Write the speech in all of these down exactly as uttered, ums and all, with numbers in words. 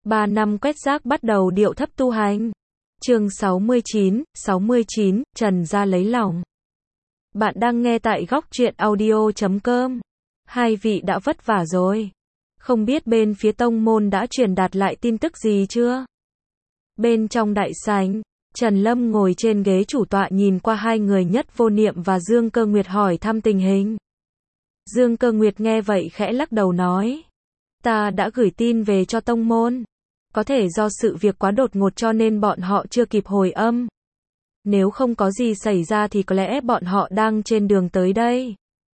Ba năm quét rác bắt đầu điệu thấp tu hành. Chương sáu mươi chín, sáu mươi chín, Trần gia lấy lòng. Bạn đang nghe tại góc truyện audio chấm com. Hai vị đã vất vả rồi. Không biết bên phía tông môn đã truyền đạt lại tin tức gì chưa? Bên trong đại sảnh, Trần Lâm ngồi trên ghế chủ tọa nhìn qua hai người Nhất Vô Niệm và Dương Cơ Nguyệt hỏi thăm tình hình. Dương Cơ Nguyệt nghe vậy khẽ lắc đầu nói. Ta đã gửi tin về cho tông môn. Có thể do sự việc quá đột ngột cho nên bọn họ chưa kịp hồi âm. Nếu không có gì xảy ra thì có lẽ bọn họ đang trên đường tới đây.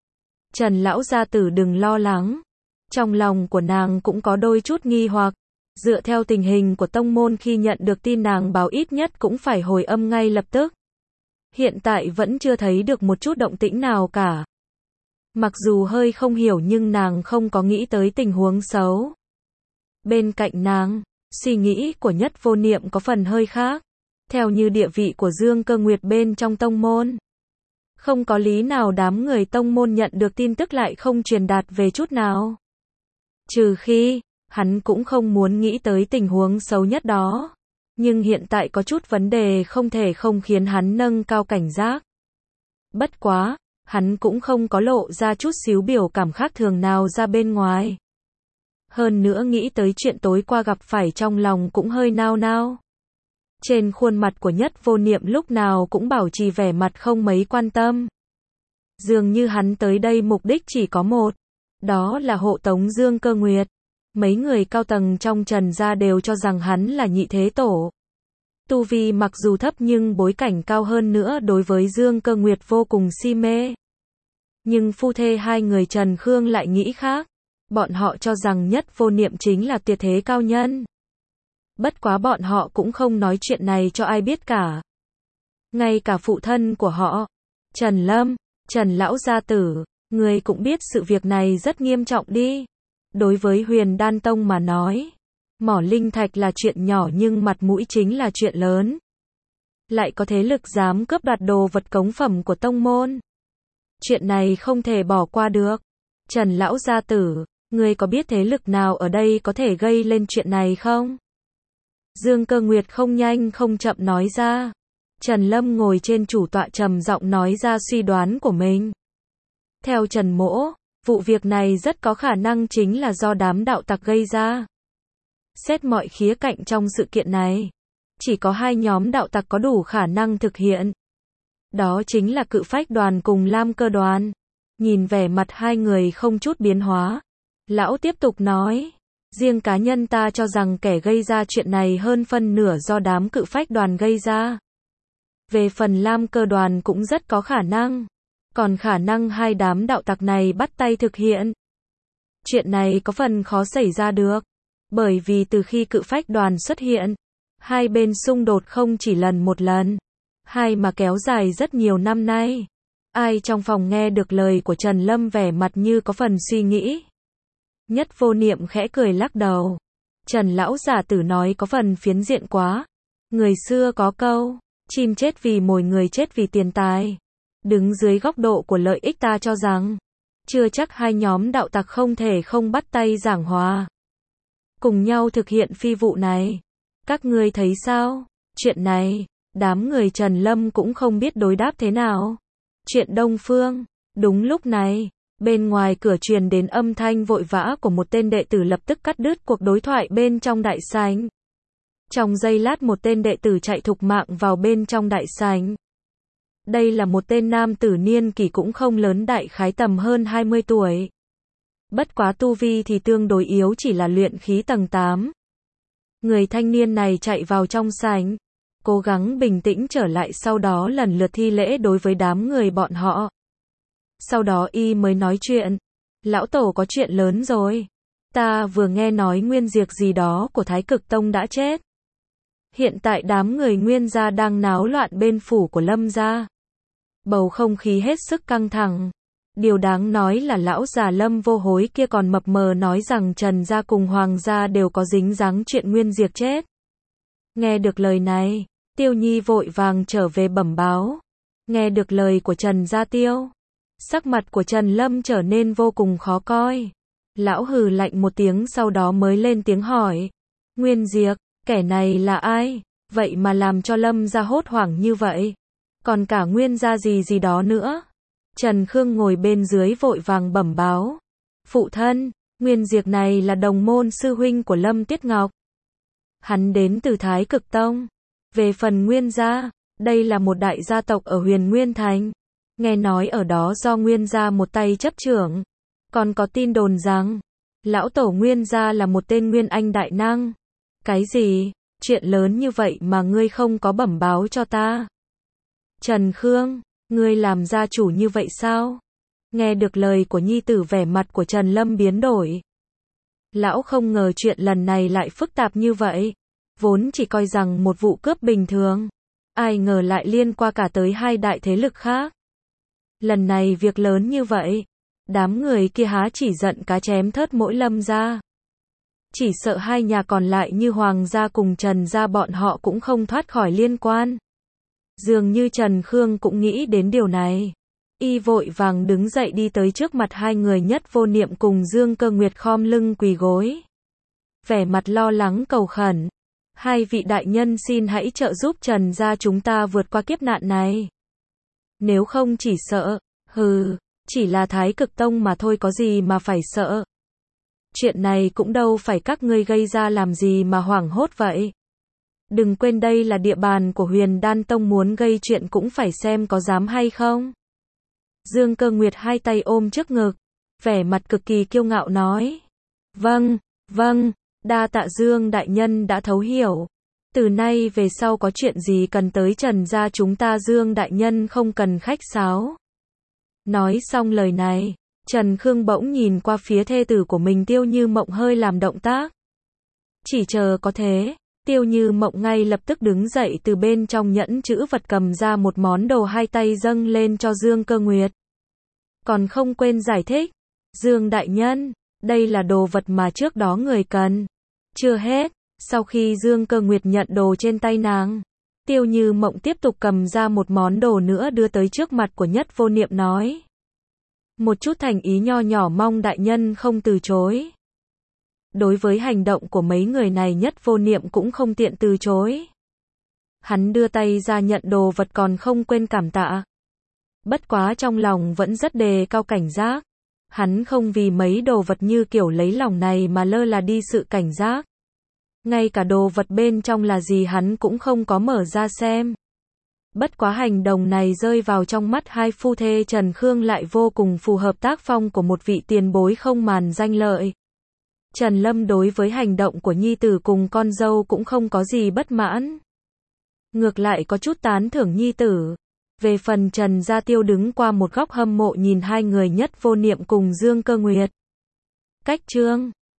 Trần lão gia tử đừng lo lắng. Trong lòng của nàng cũng có đôi chút nghi hoặc. Dựa theo tình hình của tông môn khi nhận được tin nàng báo ít nhất cũng phải hồi âm ngay lập tức. Hiện tại vẫn chưa thấy được một chút động tĩnh nào cả. Mặc dù hơi không hiểu nhưng nàng không có nghĩ tới tình huống xấu. Bên cạnh nàng, suy nghĩ của Nhất Vô Niệm có phần hơi khác. Theo như địa vị của Dương Cơ Nguyệt bên trong tông môn, không có lý nào đám người tông môn nhận được tin tức lại không truyền đạt về chút nào. Trừ khi, hắn cũng không muốn nghĩ tới tình huống xấu nhất đó. Nhưng hiện tại có chút vấn đề không thể không khiến hắn nâng cao cảnh giác. Bất quá, hắn cũng không có lộ ra chút xíu biểu cảm khác thường nào ra bên ngoài. Hơn nữa nghĩ tới chuyện tối qua gặp phải trong lòng cũng hơi nao nao. Trên khuôn mặt của Nhất Vô Niệm lúc nào cũng bảo trì vẻ mặt không mấy quan tâm. Dường như hắn tới đây mục đích chỉ có một. Đó là hộ tống Dương Cơ Nguyệt. Mấy người cao tầng trong Trần gia đều cho rằng hắn là nhị thế tổ. Tu vi mặc dù thấp nhưng bối cảnh cao hơn nữa đối với Dương Cơ Nguyệt vô cùng si mê. Nhưng phu thê hai người Trần Khương lại nghĩ khác. Bọn họ cho rằng Nhất Vô Niệm chính là tuyệt thế cao nhân. Bất quá bọn họ cũng không nói chuyện này cho ai biết cả. Ngay cả phụ thân của họ, Trần Lâm, Trần Lão Gia Tử, người cũng biết sự việc này rất nghiêm trọng đi. Đối với Huyền Đan Tông mà nói, mỏ linh thạch là chuyện nhỏ nhưng mặt mũi chính là chuyện lớn. Lại có thế lực dám cướp đoạt đồ vật cống phẩm của tông môn. Chuyện này không thể bỏ qua được. Trần Lão Gia Tử, người có biết thế lực nào ở đây có thể gây lên chuyện này không? Dương Cơ Nguyệt không nhanh không chậm nói ra. Trần Lâm ngồi trên chủ tọa trầm giọng nói ra suy đoán của mình. Theo Trần Mỗ, vụ việc này rất có khả năng chính là do đám đạo tặc gây ra. Xét mọi khía cạnh trong sự kiện này, chỉ có hai nhóm đạo tặc có đủ khả năng thực hiện. Đó chính là Cự Phách Đoàn cùng Lam Cơ Đoàn. Nhìn vẻ mặt hai người không chút biến hóa, lão tiếp tục nói. Riêng cá nhân ta cho rằng kẻ gây ra chuyện này hơn phân nửa do đám Cự Phách Đoàn gây ra. Về phần Lam Cơ Đoàn cũng rất có khả năng. Còn khả năng hai đám đạo tặc này bắt tay thực hiện. Chuyện này có phần khó xảy ra được. Bởi vì từ khi Cự Phách Đoàn xuất hiện, hai bên xung đột không chỉ lần một lần, hai mà kéo dài rất nhiều năm nay. Ai trong phòng nghe được lời của Trần Lâm vẻ mặt như có phần suy nghĩ. Nhất Vô Niệm khẽ cười lắc đầu. Trần Lão Giả Tử nói có phần phiến diện quá. Người xưa có câu, chim chết vì mồi người chết vì tiền tài. Đứng dưới góc độ của lợi ích ta cho rằng, chưa chắc hai nhóm đạo tặc không thể không bắt tay giảng hòa. Cùng nhau thực hiện phi vụ này. Các ngươi thấy sao? Chuyện này, đám người Trần Lâm cũng không biết đối đáp thế nào. Chuyện Đông Phương. Đúng lúc này, bên ngoài cửa truyền đến âm thanh vội vã của một tên đệ tử lập tức cắt đứt cuộc đối thoại bên trong đại sảnh. Trong giây lát một tên đệ tử chạy thục mạng vào bên trong đại sảnh. Đây là một tên nam tử niên kỷ cũng không lớn đại khái tầm hơn hai mươi tuổi. Bất quá tu vi thì tương đối yếu chỉ là luyện khí tầng tám. Người thanh niên này chạy vào trong sảnh, cố gắng bình tĩnh trở lại sau đó lần lượt thi lễ đối với đám người bọn họ. Sau đó y mới nói chuyện. Lão Tổ có chuyện lớn rồi. Ta vừa nghe nói Nguyên Diệt gì đó của Thái Cực Tông đã chết. Hiện tại đám người Nguyên gia đang náo loạn bên phủ của Lâm gia. Bầu không khí hết sức căng thẳng. Điều đáng nói là lão già Lâm Vô Hối kia còn mập mờ nói rằng Trần gia cùng Hoàng gia đều có dính dáng chuyện Nguyên Diệt chết. Nghe được lời này, Tiêu Nhi vội vàng trở về bẩm báo. Nghe được lời của Trần gia Tiêu, sắc mặt của Trần Lâm trở nên vô cùng khó coi. Lão hừ lạnh một tiếng sau đó mới lên tiếng hỏi. Nguyên Diệp, kẻ này là ai? Vậy mà làm cho Lâm gia hốt hoảng như vậy. Còn cả Nguyên gia gì gì đó nữa. Trần Khương ngồi bên dưới vội vàng bẩm báo. Phụ thân, Nguyên Diệp này là đồng môn sư huynh của Lâm Tiết Ngọc. Hắn đến từ Thái Cực Tông. Về phần Nguyên gia, đây là một đại gia tộc ở Huyền Nguyên Thành. Nghe nói ở đó do Nguyên gia một tay chấp trưởng. Còn có tin đồn rằng, lão tổ Nguyên gia là một tên Nguyên Anh đại năng. Cái gì? Chuyện lớn như vậy mà ngươi không có bẩm báo cho ta. Trần Khương, ngươi làm gia chủ như vậy sao? Nghe được lời của nhi tử, vẻ mặt của Trần Lâm biến đổi. Lão không ngờ chuyện lần này lại phức tạp như vậy. Vốn chỉ coi rằng một vụ cướp bình thường. Ai ngờ lại liên quan cả tới hai đại thế lực khác. Lần này việc lớn như vậy. Đám người kia há chỉ giận cá chém thớt mỗi Lâm gia. Chỉ sợ hai nhà còn lại như Hoàng gia cùng Trần gia bọn họ cũng không thoát khỏi liên quan. Dường như Trần Khương cũng nghĩ đến điều này. Y vội vàng đứng dậy đi tới trước mặt hai người Nhất Vô Niệm cùng Dương Cơ Nguyệt khom lưng quỳ gối. Vẻ mặt lo lắng cầu khẩn. Hai vị đại nhân xin hãy trợ giúp Trần gia chúng ta vượt qua kiếp nạn này. Nếu không chỉ sợ, hừ, chỉ là Thái Cực Tông mà thôi, có gì mà phải sợ. Chuyện này cũng đâu phải các ngươi gây ra làm gì mà hoảng hốt vậy. Đừng quên đây là địa bàn của Huyền Đan Tông, muốn gây chuyện cũng phải xem có dám hay không. Dương Cơ Nguyệt hai tay ôm trước ngực, vẻ mặt cực kỳ kiêu ngạo nói. Vâng, vâng, đa tạ Dương đại nhân đã thấu hiểu. Từ nay về sau có chuyện gì cần tới Trần gia chúng ta, Dương đại nhân không cần khách sáo. Nói xong lời này, Trần Khương bỗng nhìn qua phía thê tử của mình Tiêu Như Mộng hơi làm động tác. Chỉ chờ có thế, Tiêu Như Mộng ngay lập tức đứng dậy từ bên trong nhẫn chữ vật cầm ra một món đồ, hai tay dâng lên cho Dương Cơ Nguyệt. Còn không quên giải thích, Dương đại nhân, đây là đồ vật mà trước đó người cần. Chưa hết, sau khi Dương Cơ Nguyệt nhận đồ trên tay nàng, Tiêu Như Mộng tiếp tục cầm ra một món đồ nữa đưa tới trước mặt của Nhất Vô Niệm nói. Một chút thành ý nho nhỏ, mong đại nhân không từ chối. Đối với hành động của mấy người này, Nhất Vô Niệm cũng không tiện từ chối. Hắn đưa tay ra nhận đồ vật còn không quên cảm tạ. Bất quá trong lòng vẫn rất đề cao cảnh giác. Hắn không vì mấy đồ vật như kiểu lấy lòng này mà lơ là đi sự cảnh giác. Ngay cả đồ vật bên trong là gì hắn cũng không có mở ra xem. Bất quá hành động này rơi vào trong mắt hai phu thê Trần Khương lại vô cùng phù hợp tác phong của một vị tiền bối không màng danh lợi. Trần Lâm đối với hành động của nhi tử cùng con dâu cũng không có gì bất mãn. Ngược lại có chút tán thưởng nhi tử. Về phần Trần Gia Tiêu đứng qua một góc hâm mộ nhìn hai người Nhất Vô Niệm cùng Dương Cơ Nguyệt. Cách chương